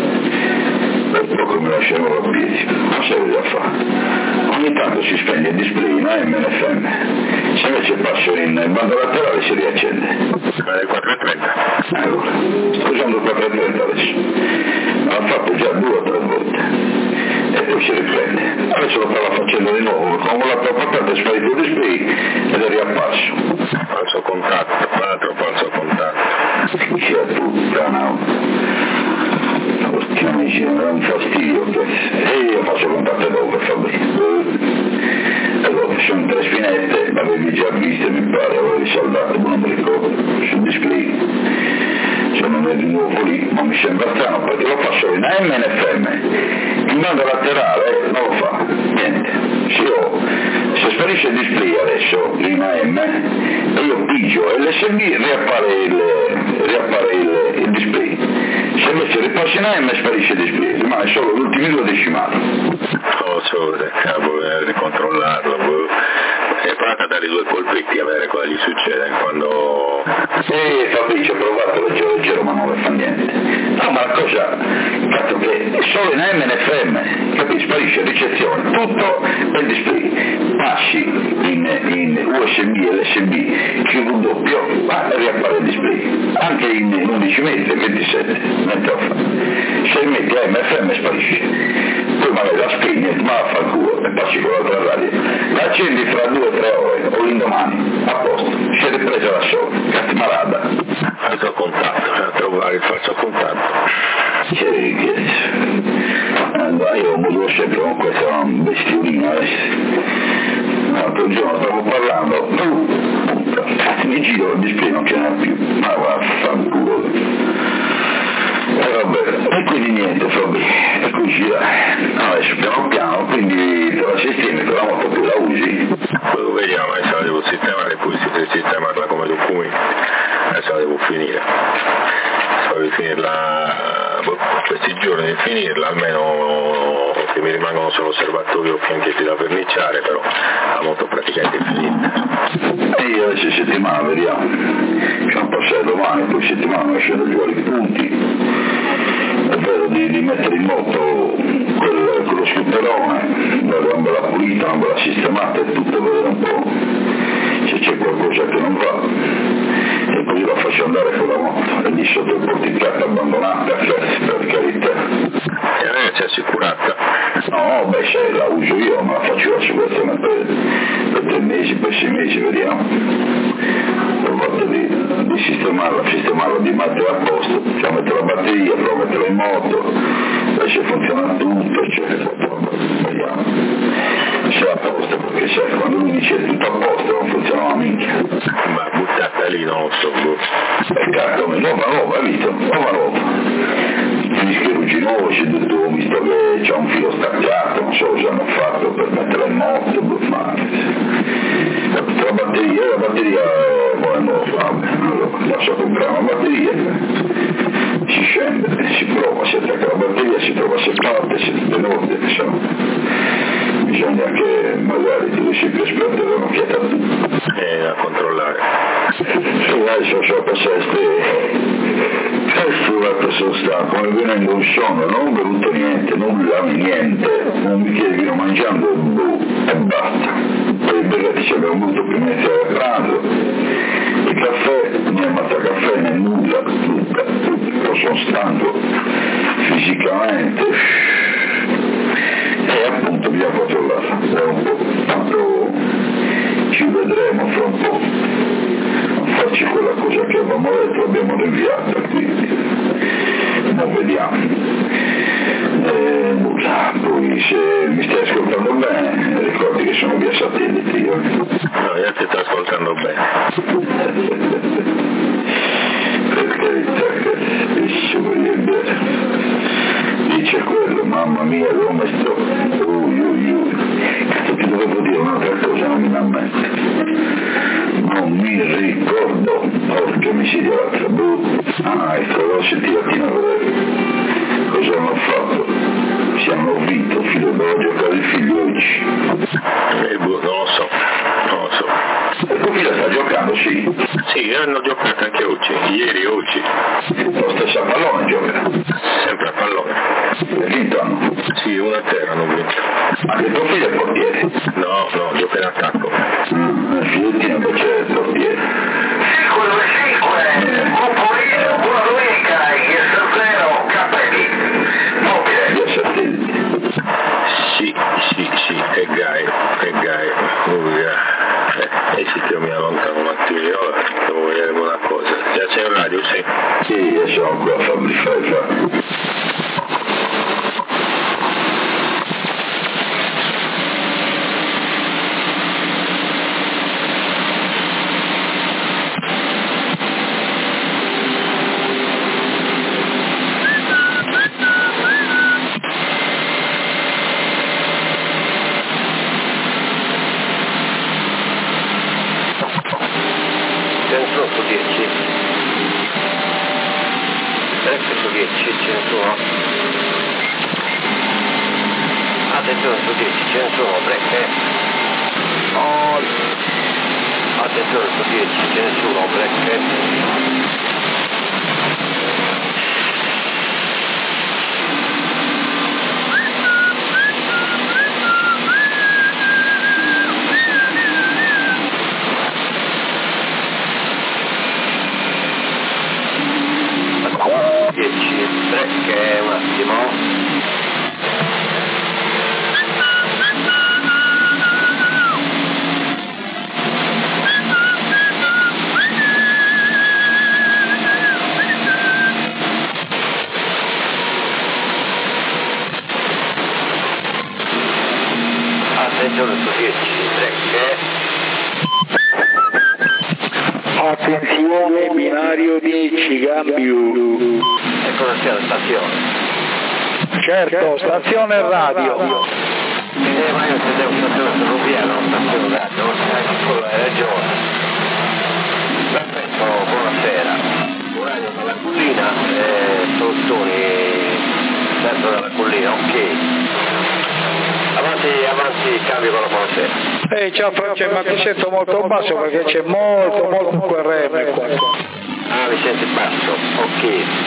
Per poco mi lascerò a piedi, ma sai cosa fa? Ogni tanto si spegne il display in A M e F M, se invece passo in banda laterale si riaccende. Ma è quattro trenta? Allora, sto usando il quattro trenta adesso, ma l'ho fatto già due o tre volte e poi si riprende. Adesso lo stavo facendo di nuovo, come l'ho portato è sparito il display ed è riapparso. Falso contatto, quattro falso contatto. C'è puttana. Che amici, mi dà un fastidio e io faccio contatto dopo e fa bene. Allora sono tre spinette, l'avevi già viste mi pare, avevi saldato, ma non mi ricordo, sul display. Se non è di nuovo lì, ma mi sembra strano perché lo fa solo in A M e in F M. In banda laterale non lo fa, niente. Se, io, se sparisce il display adesso in A M e io pigio l'S B riappare il, riappare il, il display. Se invece ripassi in A M sparisce il display, rimane solo gli ultimi due decimali. Oh, solo del cavolo, eh, di controllarlo. Boh. E prova a dare due colpetti a vedere cosa gli succede quando... Sì, Fabrizio, ho provato leggero leggero ma non le fa niente. No, ma la cosa, cazzo che solo in A M e in F M, capisci, sparisce ricezione, tutto il display. Passi in, in U S B e l'S B, Q W, ma riappare il display. Anche in undici metri, ventisette, mettofa. Se metti A M e F M sparisce. Poi magari la spegni, ma fa il culo e passi con l'altra radio. La accendi fra due o tre ore o l'indomani, a posto, si è ripresa da solo, cazzo marada. Falso contatto, bisogna trovare il falso contatto. Che richiesta. Allora io modulo sempre con questa bestiolina adesso. L'altro giorno stavo parlando, tu ogni giro il display non ce n'è più, ma vaffanculo. E vabbè, e quindi niente Fabi, eccoci là, adesso piano piano, quindi te la sistemi, per la moto più la usi? Poi vediamo, adesso la devo sistemare, poi si sistemarla come documenti, adesso la devo finire, so di finirla, questi giorni di finirla, almeno che mi rimangono solo osservatorio o fianchetti da verniciare, però la moto praticamente è finita. E io adesso settimana vediamo, facciamo passare domani, poi settimana escono fuori i punti, è vero di, di mettere in moto quel, quello scooterone, dare una bella pulita, una bella sistemata e tutto, vedere un po' se c'è qualcosa che non va, e così la faccio andare con la moto, e lì sotto il porticato abbandonata, per carità. E lei si è assicurata? No, beh, se la uso io, ma la faccio l'assicurazione per, per tre mesi, per sei mesi, vediamo. Ho fatto di, di sistemarla, sistemarla, di mettere a posto, cioè mettere la batteria, poi metterla in moto, adesso funziona tutto, eccetera, vediamo. Se è a posto, perché sai, quando lui dice tutto a posto non funziona minchia. Ma buttata lì non lo so, boh. E cazzo, nuova nuova, hai visto? Nuova nuova. Finisce rugginosi, tutto, visto che c'è un filo staccato, non so cosa hanno fatto per metterla in moto, ma la batteria, la batteria è buona nuova, allora basta comprare una batteria, si scende, si prova, si attacca la batteria, si prova se parte, se tutto in ordine, insomma. Bisogna che magari tu riesci più esperto da un'occhiata a tutto. E da controllare. Sì, adesso so passare questo sono stato, come venendo un sonno, non ho bevuto niente, nulla, niente, un bicchiere di vino mangiando boh, e basta. Poi i berretti ci abbiamo avuto prima di iniziare a pranzo, il caffè, né mazza caffè né nulla, tutta, tutto, sono stanco fisicamente e appunto bisogna controllarla, tra un po', tanto ci vedremo fra un po', a farci quella cosa che avevamo detto, l'abbiamo rinviata, quindi non vediamo. E nulla, poi se mi stai ascoltando bene, ricordi che sono via satellite io. No, io ti sto ascoltando bene. Per carità, carissimo, dice quello, mamma mia, come sto, ui ui ui, cazzo ti dovevo dire un'altra cosa, non mi dà mente, non mi ricordo, porca miseria, l'altra brutta, ah ecco, l'ho sentita a vedere, cosa hanno fatto, si hanno vinto, figlio, devo giocare il figlio oggi. Eh, boh, non lo so, non lo so. E tuo figlio sta giocando, sì? Sì, hanno giocato anche oggi, ieri oggi. Lo stesso a pallone gioca? Sempre a pallone. E vinto hanno? Sì, una a terra hanno vinto. Anche tuo figlio è il portiere? No, no, gioca in attacco. Mm, il figliettino che c'è il portiere. cinque cinque, Cupolino, buona domenica, I S zero, Cappelli, mobile. Via satellite. Sì, sì, sì, è Gai, è Gai. Uh, eh, e si che mi allontano un attimino, devo vedere una cosa. Già sei in radio, sì? Sì, io sono qua a Fabri Fai. Centro su dieci, tre su dieci, centro, attenzione su dieci, centro, break, oh. Attenzione su dieci, centro, break. dieci, break, un attimo. Attenzione su dieci, break. Attenzione, binario dieci, cambio. E cosa sia la stazione? Certo, stazione radio. Eh, ma io se devo stazione ferroviaria, non stazione radio, non sai che quello hai ragione. Perfetto, buonasera. Orario dalla collina, eh, soluzioni sempre dalla collina, ok. Avanti, avanti, cambio con la buonasera. Ehi, ciao Francesco, ma ti sento molto basso perché c'è molto, molto Q R M qua. Ah, mi senti basso, ok.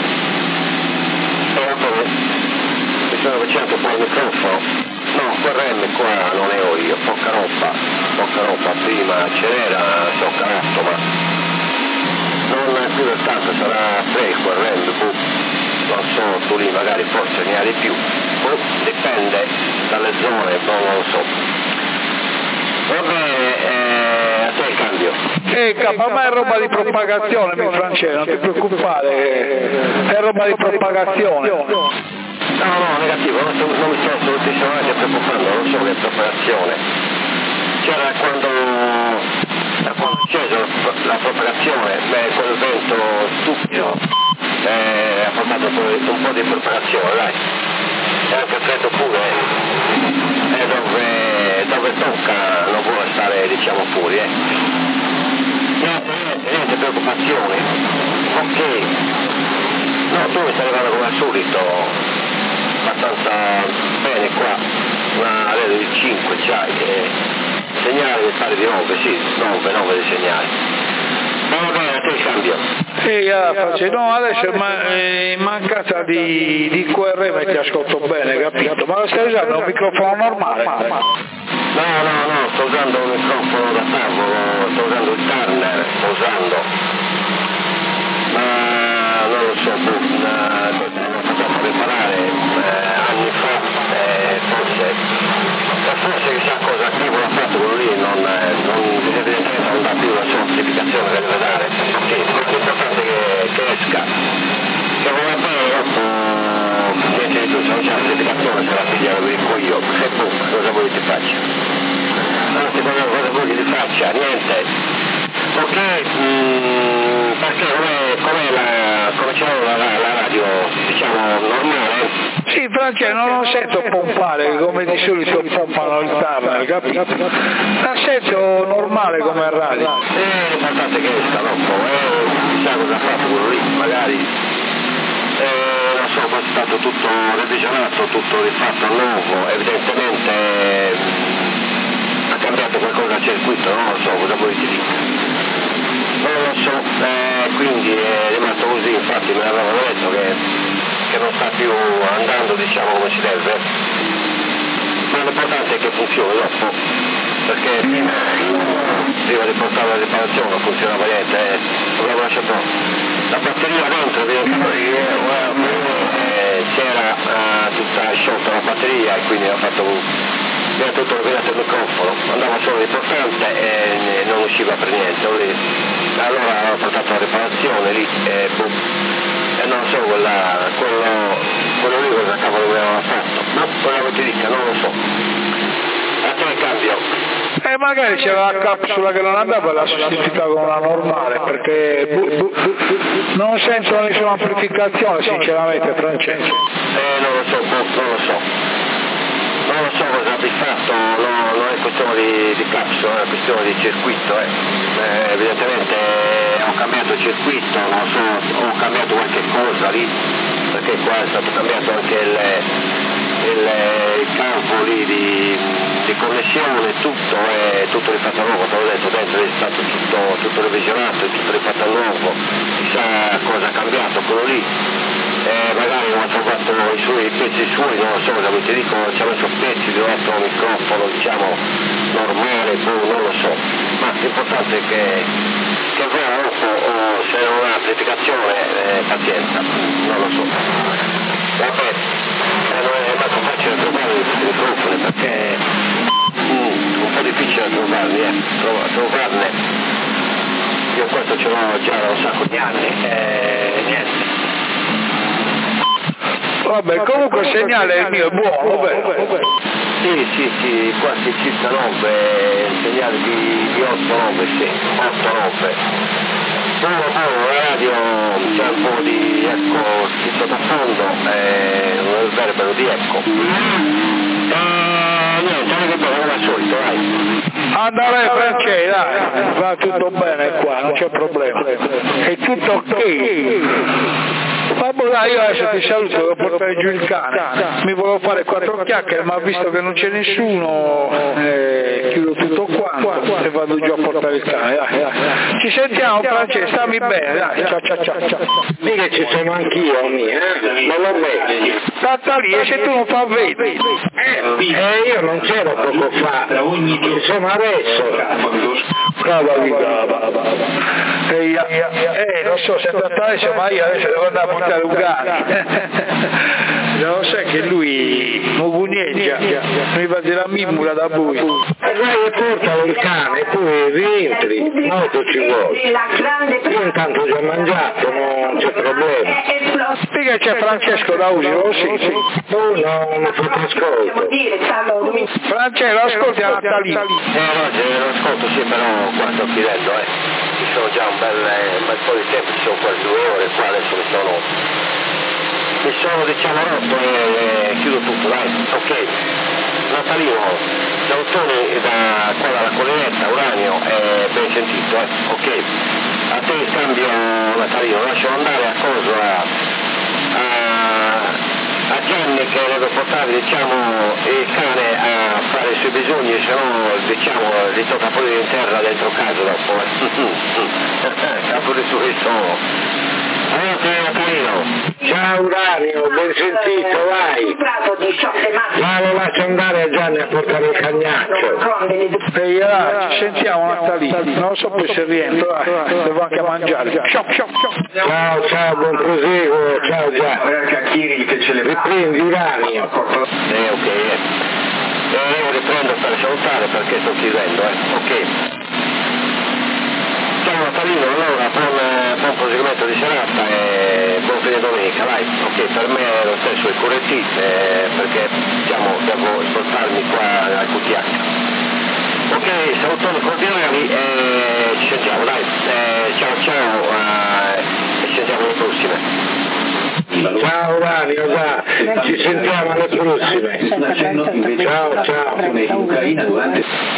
Mi sono avvicinato un po' al microfono. No, Q R M qua non ne ho io, poca roba, poca roba, prima ce n'era, so carato, ma non più del tanto, sarà tre Q R M, boh, non so, tu lì magari forse ne hai di più, boh, dipende dalle zone, non lo so. Va bene, eh, a te il cambio. Eh, ma ma è roba di propagazione, mi Francesco, non ti preoccupare, è roba di propagazione. No, no, negativo, non, sto, non mi sto assolutamente preoccupando, non so che è propagazione. C'era quando, da quando c'è la, la propagazione, beh, quel vento stupido eh, ha portato un po', di, un po' di propagazione, dai. E anche il freddo pure, eh, dove, dove tocca non vuole stare, diciamo, fuori, eh. Niente, niente, niente preoccupazioni. Ok. No, tu mi stai arrivando come al solito, abbastanza bene qua, una rete di cinque c'hai, eh, segnale mi pare di nove, sì, nove, nove di segnali. Va bene, a te il cambio. Sì, ah, Francesco, no, adesso ma, eh, in mancanza di, di Q R M ti ascolto bene, capito? Ma lo stai usando un microfono normale? No, no, no, sto usando un microfono da tavolo, sto usando il Turner, sto usando. Ma non lo so, l'ho fatto riparare eh, anni fa, eh, forse, forse chissà cosa Crivo ha fatto quello lì, non, non, evidentemente non dà più la sua amplificazione che deve dare, che l'importante è che, che esca, che non va bene dopo, niente di più, se non c'è amplificazione se la figlia lo dico io, e boh, cosa vuoi ti faccia? Anzi, cosa, cosa vuoi ti faccia? Niente. Ok, mm, perché com'è, com'è la, come c'è la, la, la radio, diciamo, normale? Sì, Francesco, non lo sento pompare come di solito pompano il Turner, capito? La sento normale come radio. Eh, l'importante è che esca dopo, eh, chissà cosa ha fatto quello lì, magari, eh, non so, poi è stato tutto revisionato, tutto rifatto a nuovo, evidentemente eh, ha cambiato qualcosa al circuito, non lo so, cosa vuoi ti dico? Non lo so, eh, quindi è rimasto così, infatti me l'avevano detto che, che non sta più andando, diciamo, come si deve, ma l'importante è che funzioni dopo, perché prima, prima di portare la riparazione non funzionava niente, eh, avevo lasciato la batteria dentro, eh, c'era eh, tutta sciolta la batteria e quindi ho fatto un... mi ha tutto rovinato il microfono, andava solo l'importante e non usciva per niente. Allora ho portato la riparazione lì e, boh, e non so quella, quello, quello lì cosa cavolo mi aveva fatto, no, quello che ti dica, non lo so. A te il cambio. E magari c'era la capsula che non andava e l'ha sostituita con una normale, perché bu, bu, bu, non sento nessuna amplificazione sinceramente, Francesco. Eh non lo so, boh, non lo so. Non lo so cosa abbia fatto, no, non è questione di, di capsula, è questione di circuito. Eh. Eh, evidentemente ho cambiato il circuito, non so, ho cambiato qualche cosa lì, perché qua è stato cambiato anche il, il, il campo lì di, di connessione, tutto, è tutto rifatto a nuovo, te l'ho detto, dentro è stato tutto, tutto revisionato, è tutto rifatto a nuovo, chissà cosa ha cambiato quello lì. Eh, magari non ha trovato i suoi pezzi suoi, non lo so, come ti dico, ci ha messo pezzi di un altro microfono, diciamo, normale, boh, non lo so, ma l'importante è che, che avrà dopo, o se non ha amplificazione, eh, pazienza, non lo so. Vabbè, eh, non è manco facile trovare questi microfoni perché mm, un po' difficile trovarli, eh, Trova, trovarne. Io questo ce l'ho già da un sacco di anni, e niente. Vabbè, comunque il segnale è il mio, è buono, vero? Sì, sì, sì, quasi circa nove, il segnale di, di otto nove, sì, otto nove. Buono, buono, la radio c'è un po' di eco di sottofondo, eh, un verbero di eco. E niente, che bene come al solito, dai. Andare Francesco, dai, va tutto bene qua, non c'è problema. È tutto ok. Vabbè, dai, io adesso ti saluto, devo portare giù il cane. Mi volevo fare quattro chiacchiere, ma visto che non c'è nessuno, eh, chiudo tutto quanto e vado giù a portare il cane. Dai, dai. Ci sentiamo Francesco, stammi bene, dai, ciao ciao ciao ciao. Mica ci sono anch'io, mia, eh? Non lo vedi? Tanta lì, e se tu non fa vedi? Eh, io non c'ero poco fa, ci sono adesso. Brava vita. Eh, non so, se andata adesso, ma io adesso devo andare a portare un cane. Non sai che lui mugugneggia, mi va della mimula da buio. E vai e portalo il cane, poi rientri, molto ci vuole. Io intanto ho già mangiato, non c'è problema. Perché c'è Francesco da Usio? Sì, sì. Oh no, non ho fatto ascolto. Francesco, ascolti a Natalina. Eh no, se lo ascolto sì, però qua sto chiedendo, eh. Ci sono già un bel, un bel po' di tempo, ci sono quasi due ore, qua adesso mi sono... mi sono diciamo rotto e eh, chiudo tutto, dai, ok. Natalino, Giautoni da qua dalla collinetta, Uranio, eh, ben sentito, eh, ok. A te il cambio Natalino, lascio andare a cosa a, a, a Gianni che deve portare diciamo il cane a fare i suoi bisogni, se no diciamo gli tocca pure in terra dentro casa dopo, eh. Capo di suo ciao Uranio, ben sentito, vai. Ma lo lascio andare a Gianni a portare il cagnaccio. Ehi, là, ci sentiamo Natalina, non so poi se rientro, dai, devo anche mangiare. Ciao, ciao, buon proseguo, ciao Gianni. Riprendi Uranio. Eh, ok, eh. Eh, io riprendo per salutare perché sto chiudendo, eh, ok. Ciao Natalino, allora buon, buon proseguimento di serata e buon fine domenica, vai, ok, per me è lo stesso il Q R T eh, perché diciamo devo spostarmi qua al Q T H. Ok, salutoni cordiali e ci sentiamo, dai, eh, ciao ciao eh, e ci sentiamo alle prossime. Ciao Ranio, dai, ci sentiamo alle prossime. Ciao ciao.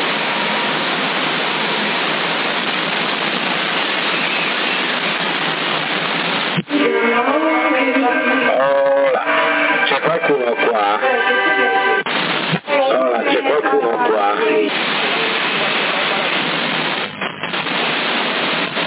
Ora, c'è qualcuno qua? Ora, c'è qualcuno qua?